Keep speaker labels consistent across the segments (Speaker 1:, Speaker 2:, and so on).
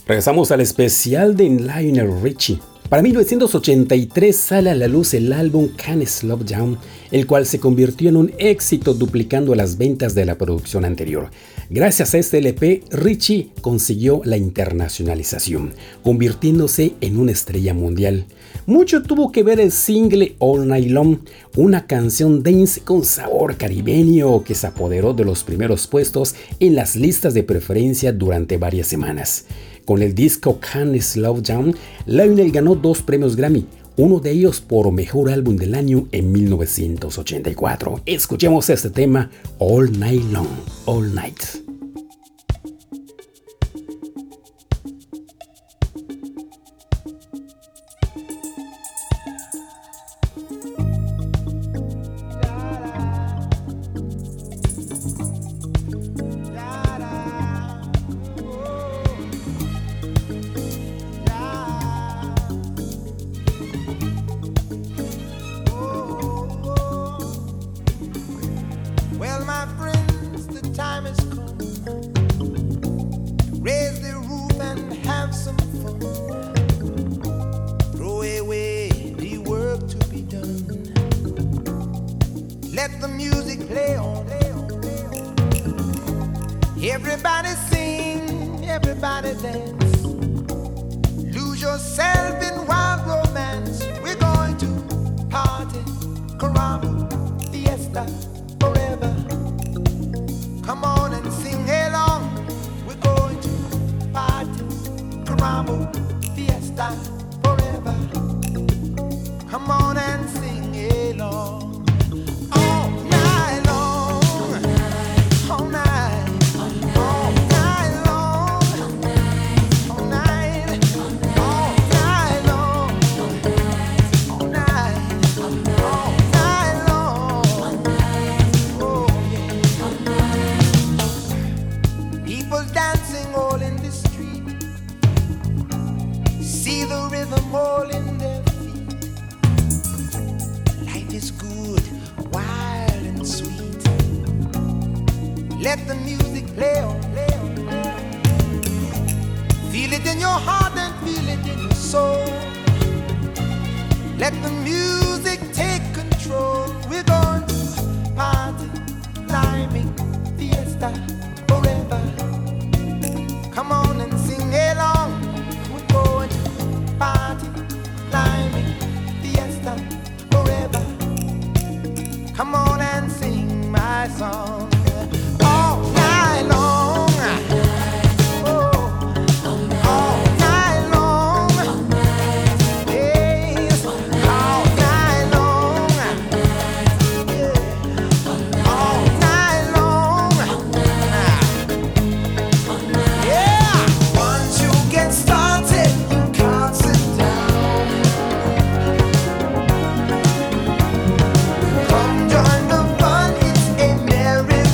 Speaker 1: Regresamos al especial de Lionel Richie. Para 1983 sale a la luz el álbum Can't Slow Down, el cual se convirtió en un éxito duplicando las ventas de la producción anterior. Gracias a este LP, Richie consiguió la internacionalización, convirtiéndose en una estrella mundial. Mucho tuvo que ver el single All Night Long, una canción dance con sabor caribeño que se apoderó de los primeros puestos en las listas de preferencia durante varias semanas. Con el disco Can't Slow Down, Lionel ganó 2 premios Grammy, uno de ellos por Mejor Álbum del Año en 1984. Escuchemos este tema All Night Long, All Night.
Speaker 2: Everybody sing, everybody dance. Lose yourself in wild romance. We're going to party, caramba, fiesta, forever. Come on and sing along. We're going to party, caramba, fiesta, forever. Come on and sing along. All in their feet. Life is good, wild and sweet. Let the music play on, play on, play on. Feel it in your heart and feel it in your soul. Let the music take control. We're going to party, climbing, fiesta, forever. Come on and sing along. We're going to party, climbing, fiesta, forever. Come on and sing my song all night long. Oh, all night long. Yes, all night long. Yeah, all night long. Yeah, once you get started, you can't sit down. Come join the fun, it's a merry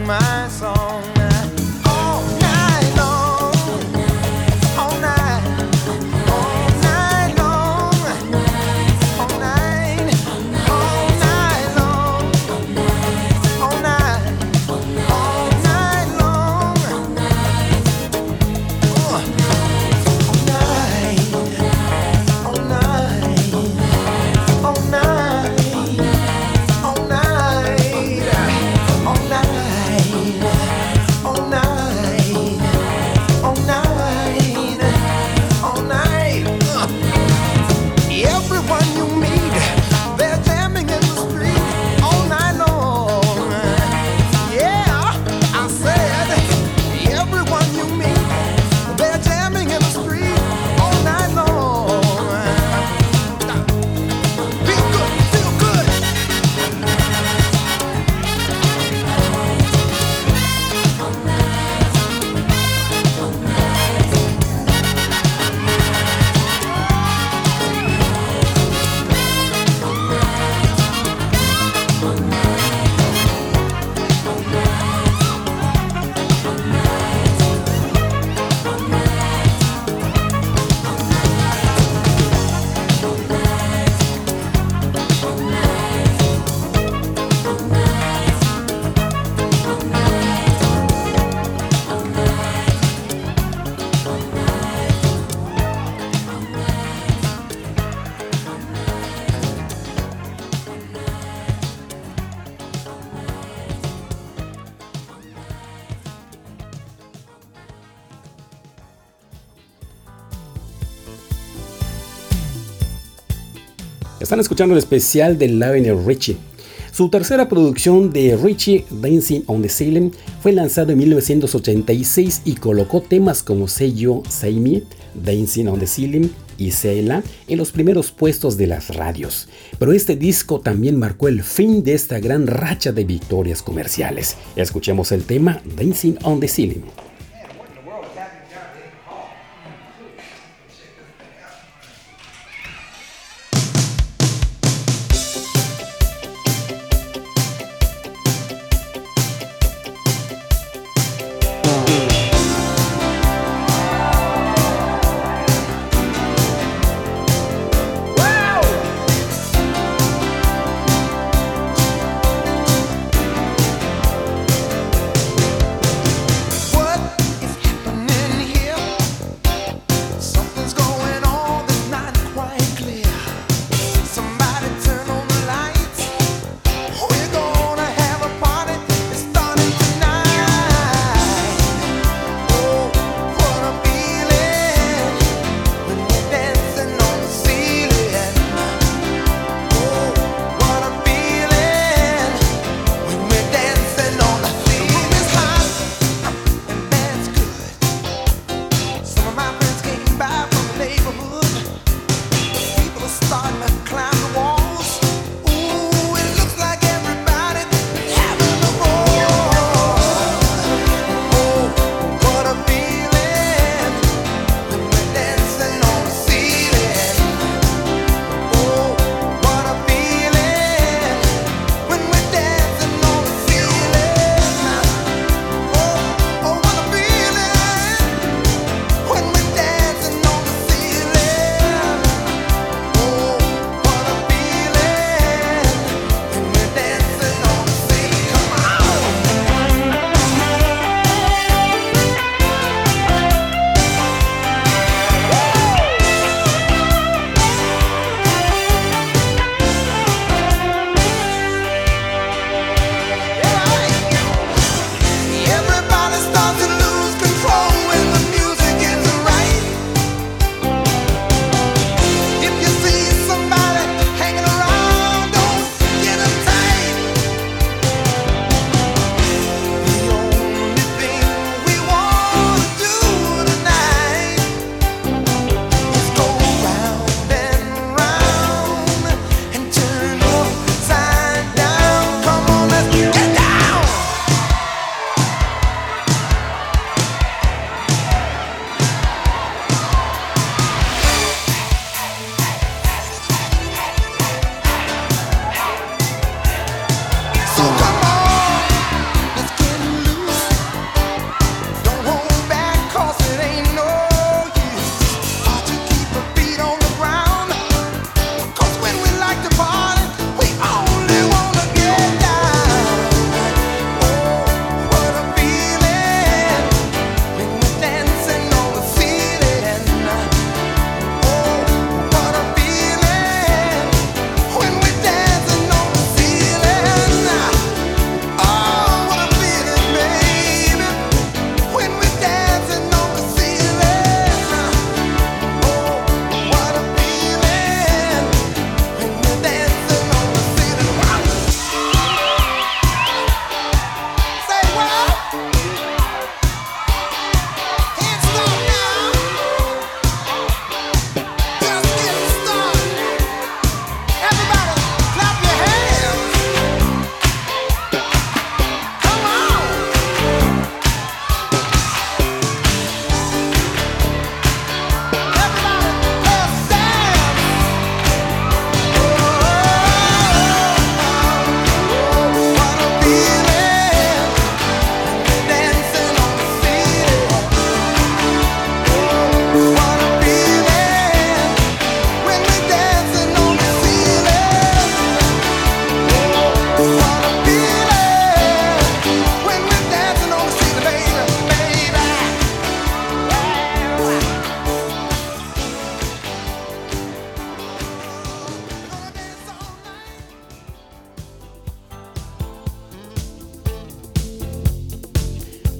Speaker 2: my song all night long, all night, all night long, all night, all night long, all night, all night long, all night, all night, all night.
Speaker 1: Están escuchando el especial de Lionel Richie. Su tercera producción de Richie, Dancing on the Ceiling, fue lanzado en 1986 y colocó temas como Say You, Say Me, Dancing on the Ceiling y Selah en los primeros puestos de las radios. Pero este disco también marcó el fin de esta gran racha de victorias comerciales. Escuchemos el tema Dancing on the Ceiling.
Speaker 2: What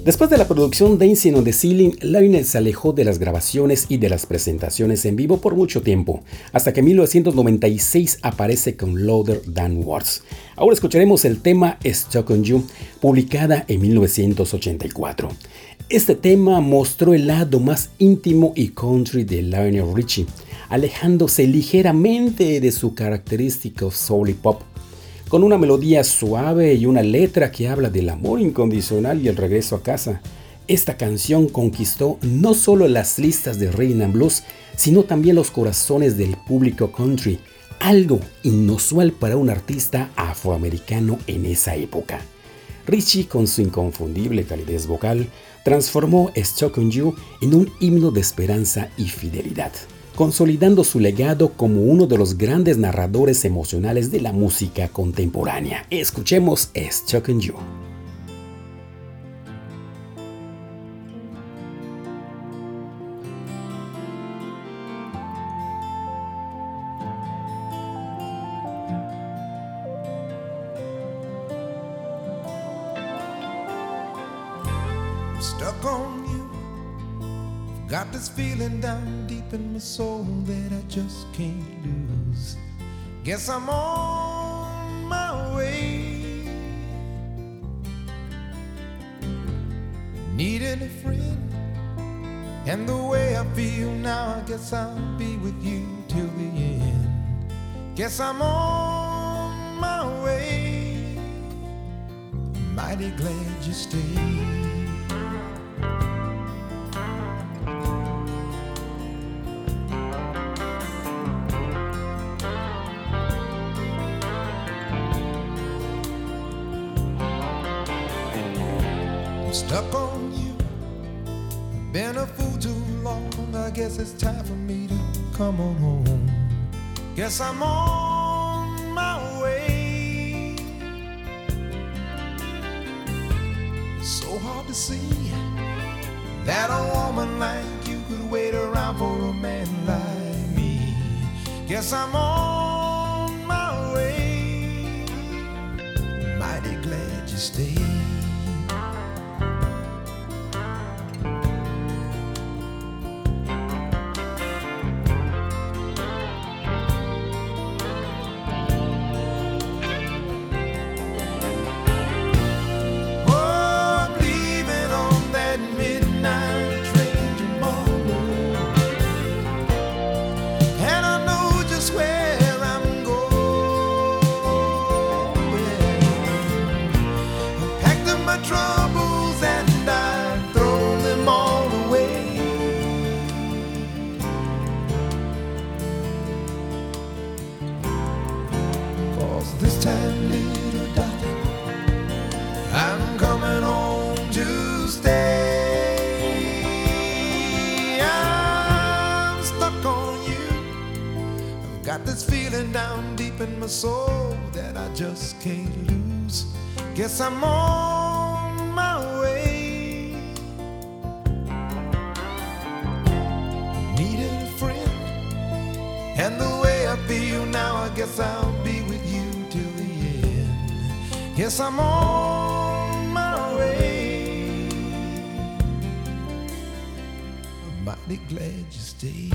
Speaker 1: Después de la producción Dancing on the Ceiling, Lionel se alejó de las grabaciones y de las presentaciones en vivo por mucho tiempo, hasta que en 1996 aparece con Louder Than Words. Ahora escucharemos el tema Stuck on You, publicada en 1984. Este tema mostró el lado más íntimo y country de Lionel Richie, alejándose ligeramente de su característico soul y pop, con una melodía suave y una letra que habla del amor incondicional y el regreso a casa. Esta canción conquistó no solo las listas de Rhythm and Blues, sino también los corazones del público country, algo inusual para un artista afroamericano en esa época. Richie, con su inconfundible calidez vocal, transformó Stuck on You en un himno de esperanza y fidelidad, consolidando su legado como uno de los grandes narradores emocionales de la música contemporánea. Escuchemos Stuck on You.
Speaker 2: Stuck on you. Got this feeling down deep in my soul that I just can't lose. Guess I'm on my way. Needing a friend, and the way I feel now, I guess I'll be with you till the end. Guess I'm on my way. Mighty glad you stayed. Stuck on you, been a fool too long. I guess it's time for me to come on home. Guess I'm on my way. So hard to see that a woman like you could wait around for a man like me. Guess I'm on my way. Mighty glad you stayed. Got this feeling down deep in my soul that I just can't lose. Guess I'm on my way. Needed a friend, and the way I feel now, I guess I'll be with you till the end. Guess I'm on my way. I'm mighty glad you stayed.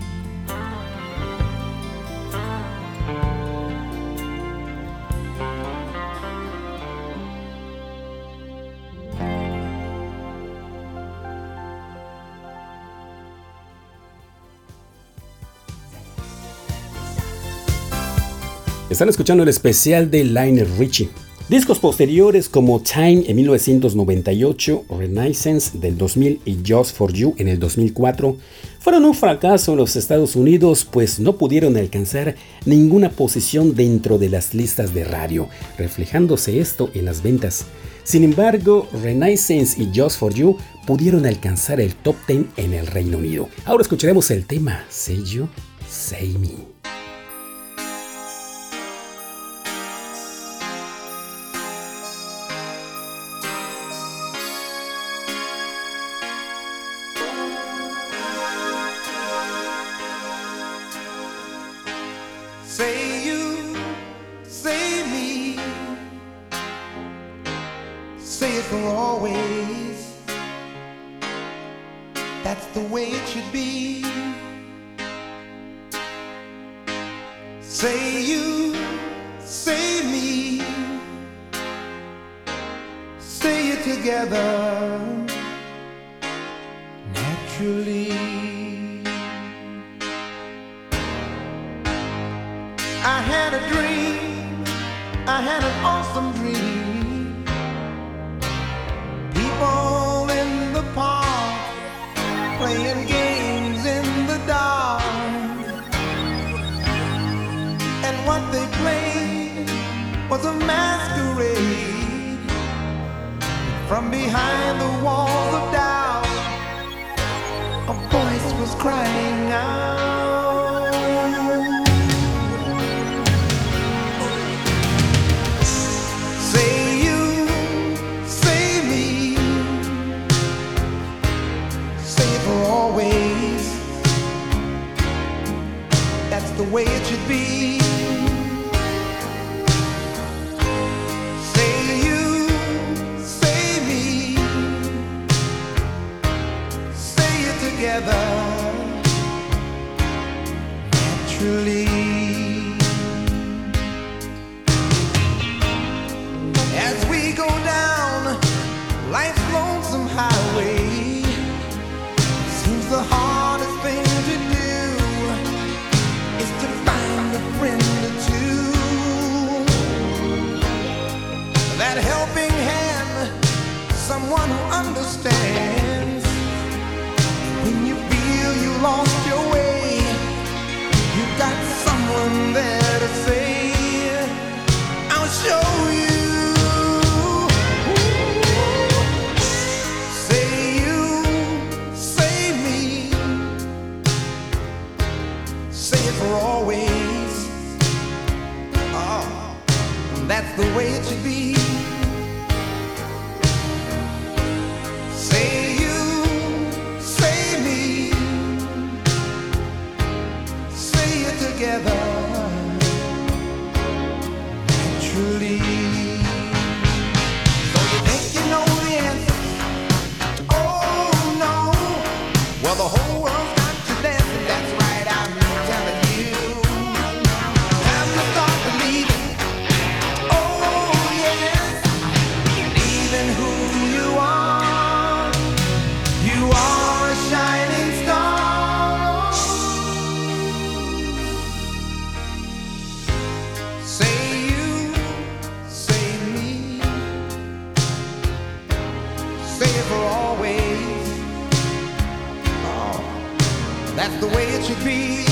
Speaker 1: Están escuchando el especial de Lionel Richie. Discos posteriores como Time en 1998, Renaissance del 2000 y Just for You en el 2004 fueron un fracaso en los Estados Unidos, pues no pudieron alcanzar ninguna posición dentro de las listas de radio, reflejándose esto en las ventas. Sin embargo, Renaissance y Just for You pudieron alcanzar el top 10 en el Reino Unido. Ahora escucharemos el tema Say You, Say Me.
Speaker 2: Say you, say me, say it for always. That's the way it should be. Say you, say me, say it together naturally. I had a dream, I had an awesome dream. People in the park playing games in the dark. And what they played was a masquerade. From behind the walls of doubt, a voice was crying out. Say you, say me, say it for always. That's the way it should be. Say you, say me, say it together naturally. As we go down life's lonesome highway, seems the hardest thing to do is to find a friend or two. That helping hand, someone who understands. When you feel you lost your way, you got someone there to say, I'll show you. Say you, say me, say it for always. Oh, that's the way it should be. Say you, say me, say it together naturally. So you think you know the answer? Oh no. Well, the whole world's got you dancing. That's right, I'm telling you. Time to start believing. Oh yes, believing who you are. You are a shining star. Say you, say me, say it for always. Oh, that's the way it should be.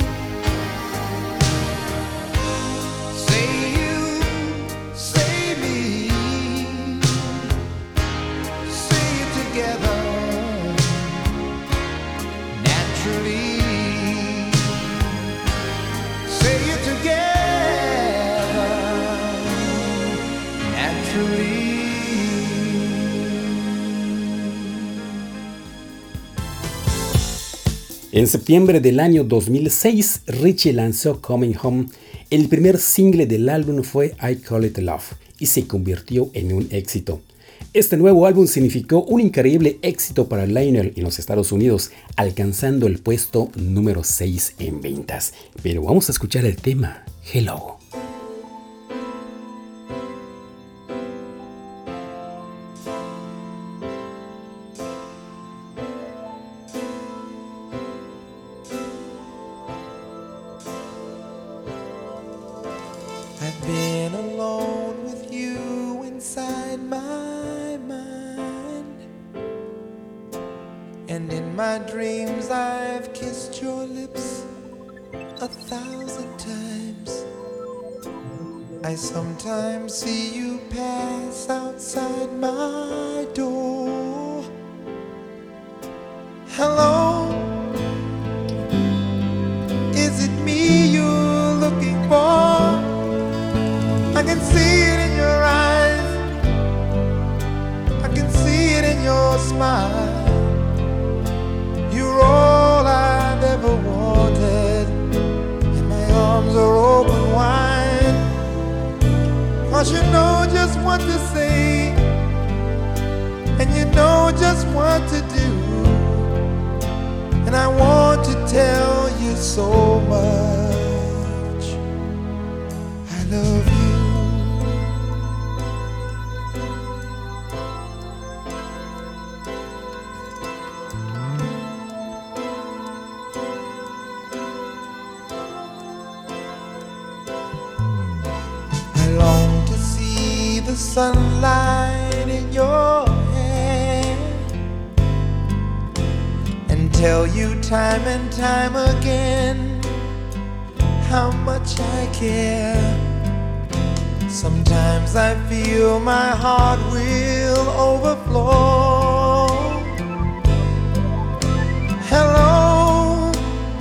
Speaker 2: Say you, say me, say it together naturally. Say it together naturally.
Speaker 1: En septiembre del año 2006, Richie lanzó Coming Home. El primer single del álbum fue I Call It Love y se convirtió en un éxito. Este nuevo álbum significó un increíble éxito para Lionel en los Estados Unidos, alcanzando el puesto número 6 en ventas. Pero vamos a escuchar el tema Hello.
Speaker 2: I've been alone with you inside my mind, and in my dreams I've kissed your lips 1,000 times. I sometimes see you pass outside my door. Hello, is it me you're looking for? I can see it in your eyes, I can see it in your smile. You're all I've ever wanted, and my arms are open wide. 'Cause you know just what to say, and you know just what to do. and I want to tell you so much. I love you. The sunlight in your hair and tell you time and time again how much I care. Sometimes I feel my heart will overflow. Hello,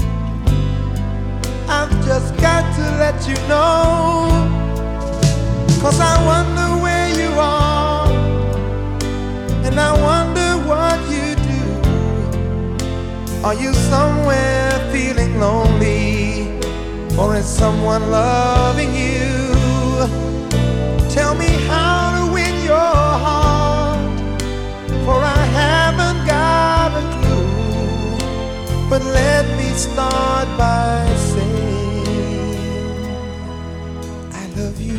Speaker 2: I've just got to let you know, 'cause I wonder where you are, and I wonder what you do. Are you somewhere feeling lonely, or is someone loving you? Tell me how to win your heart, for I haven't got a clue. But let me start by saying I love you.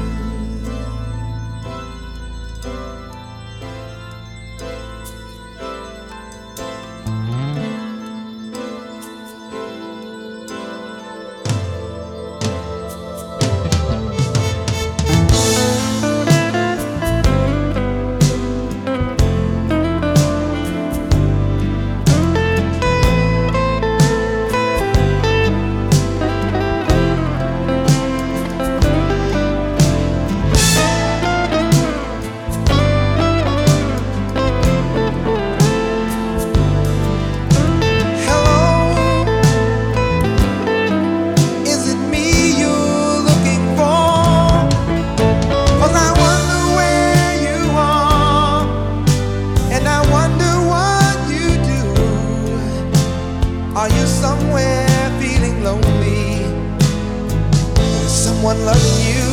Speaker 2: Are you somewhere feeling lonely? Is someone loving you?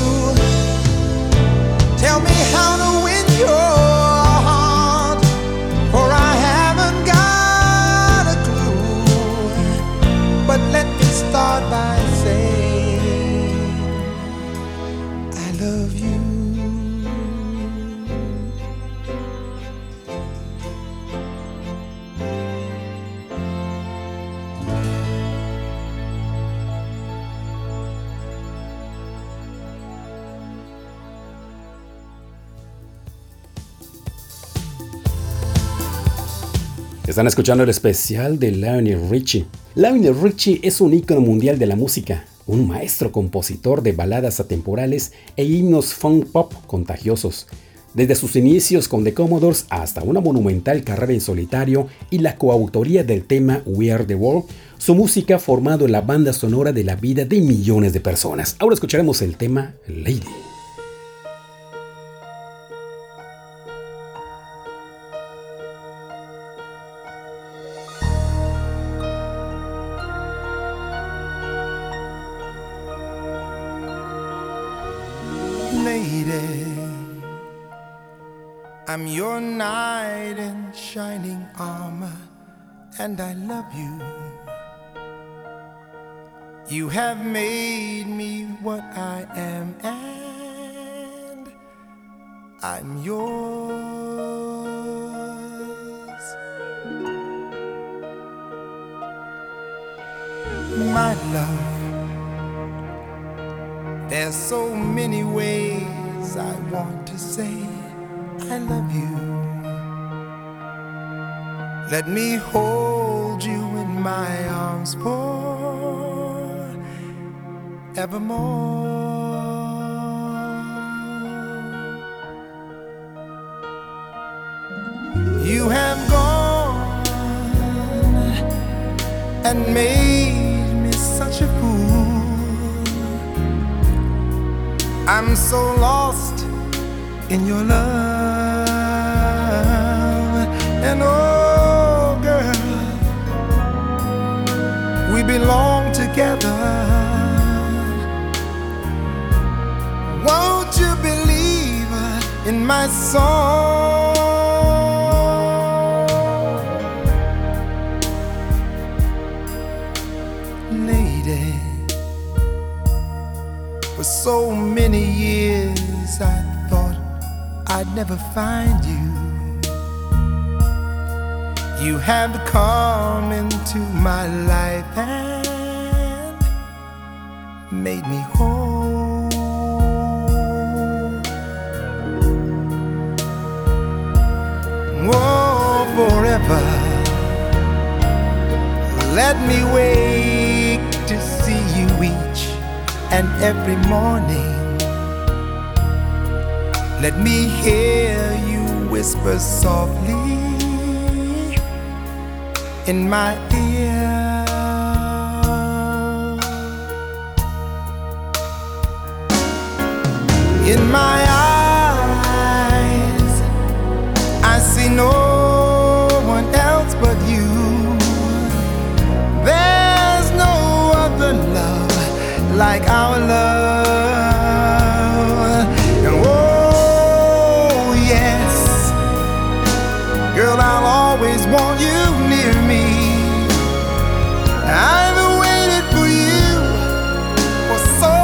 Speaker 2: Tell me how to win your heart, for I haven't got a clue. But let me start by saying I love you.
Speaker 1: Están escuchando el especial de Lionel Richie. Lionel Richie es un ícono mundial de la música, un maestro compositor de baladas atemporales e himnos funk pop contagiosos. Desde sus inicios con The Commodores hasta una monumental carrera en solitario y la coautoría del tema We Are The World, su música ha formado la banda sonora de la vida de millones de personas. Ahora escucharemos el tema Lady.
Speaker 2: Lady, I'm your knight in shining armor, and I love you. You have made me what I am, and I'm yours. My love, there's so many ways I want to say I love you. Let me hold you in my arms forevermore. You have gone and made me such a fool. I'm so lost in your love. And oh girl, we belong together. Won't you believe in my song? so many years I thought I'd never find you. You have come into my life and made me whole. Oh, forever, let me wake to see you each and every morning. Let me hear you whisper softly in my ear. In my eyes, I see no one else but you. There's no other love like our love. And oh yes, girl, I'll always want you near me. I've waited for you for so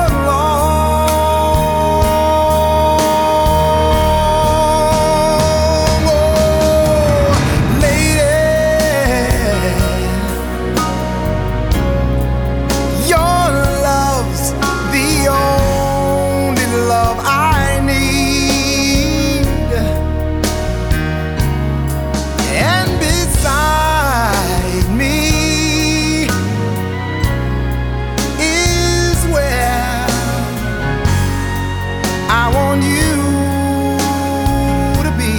Speaker 2: long. Oh, lady, your love's the only love I need. And beside me is where I want you to be.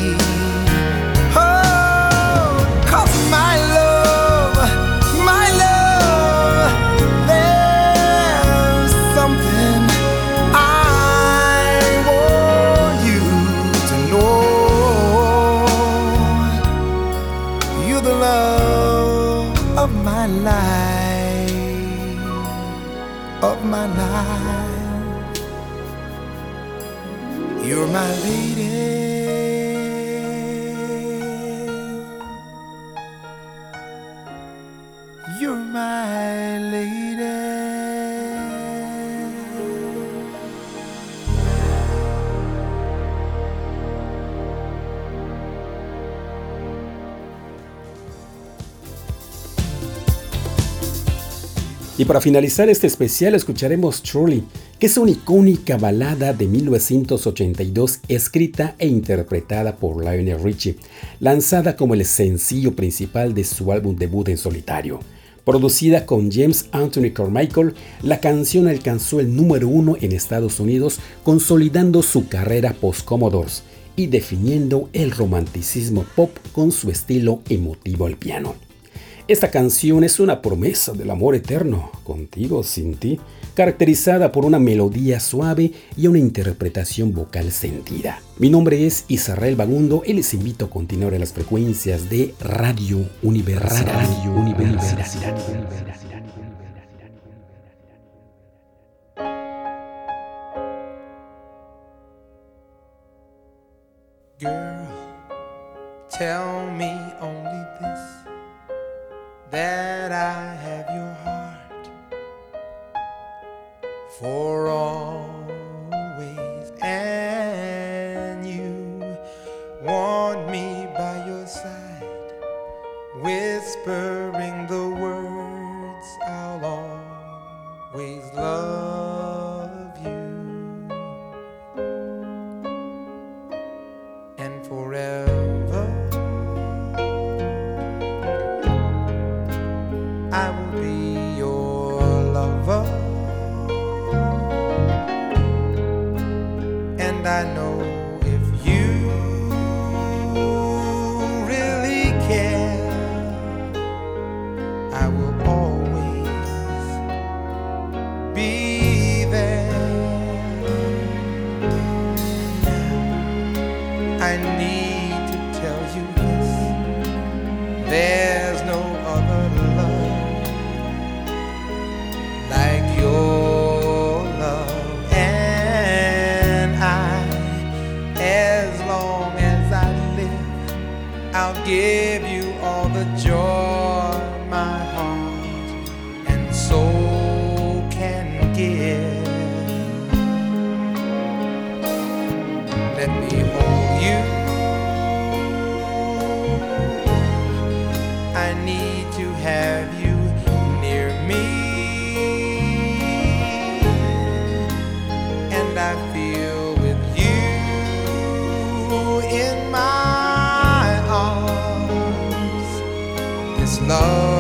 Speaker 2: Oh, 'cause my love, there's something I want you to know. You're the love of my life, of my life. You're my lady. You're my lady.
Speaker 1: Y para finalizar este especial escucharemos Truly, que es una icónica balada de 1982 escrita e interpretada por Lionel Richie, lanzada como el sencillo principal de su álbum debut en solitario. Producida con James Anthony Carmichael, la canción alcanzó el número 1 en Estados Unidos, consolidando su carrera post-Commodores y definiendo el romanticismo pop con su estilo emotivo al piano. Esta canción es una promesa del amor eterno, contigo, sin ti, caracterizada por una melodía suave y una interpretación vocal sentida. Mi nombre es Israel Bagundo y les invito a continuar en las frecuencias de Radio Universidad.
Speaker 2: Girl, tell me only this, that I have your heart for always, and you want me by your side, whispering the words, I'll always love you, and forever I will be your lover, and I know if you really care, I will always be there. Now I need to tell you this, there's no other love like your love, and as long as I live, I'll give you all the joy my heart and soul can give. love.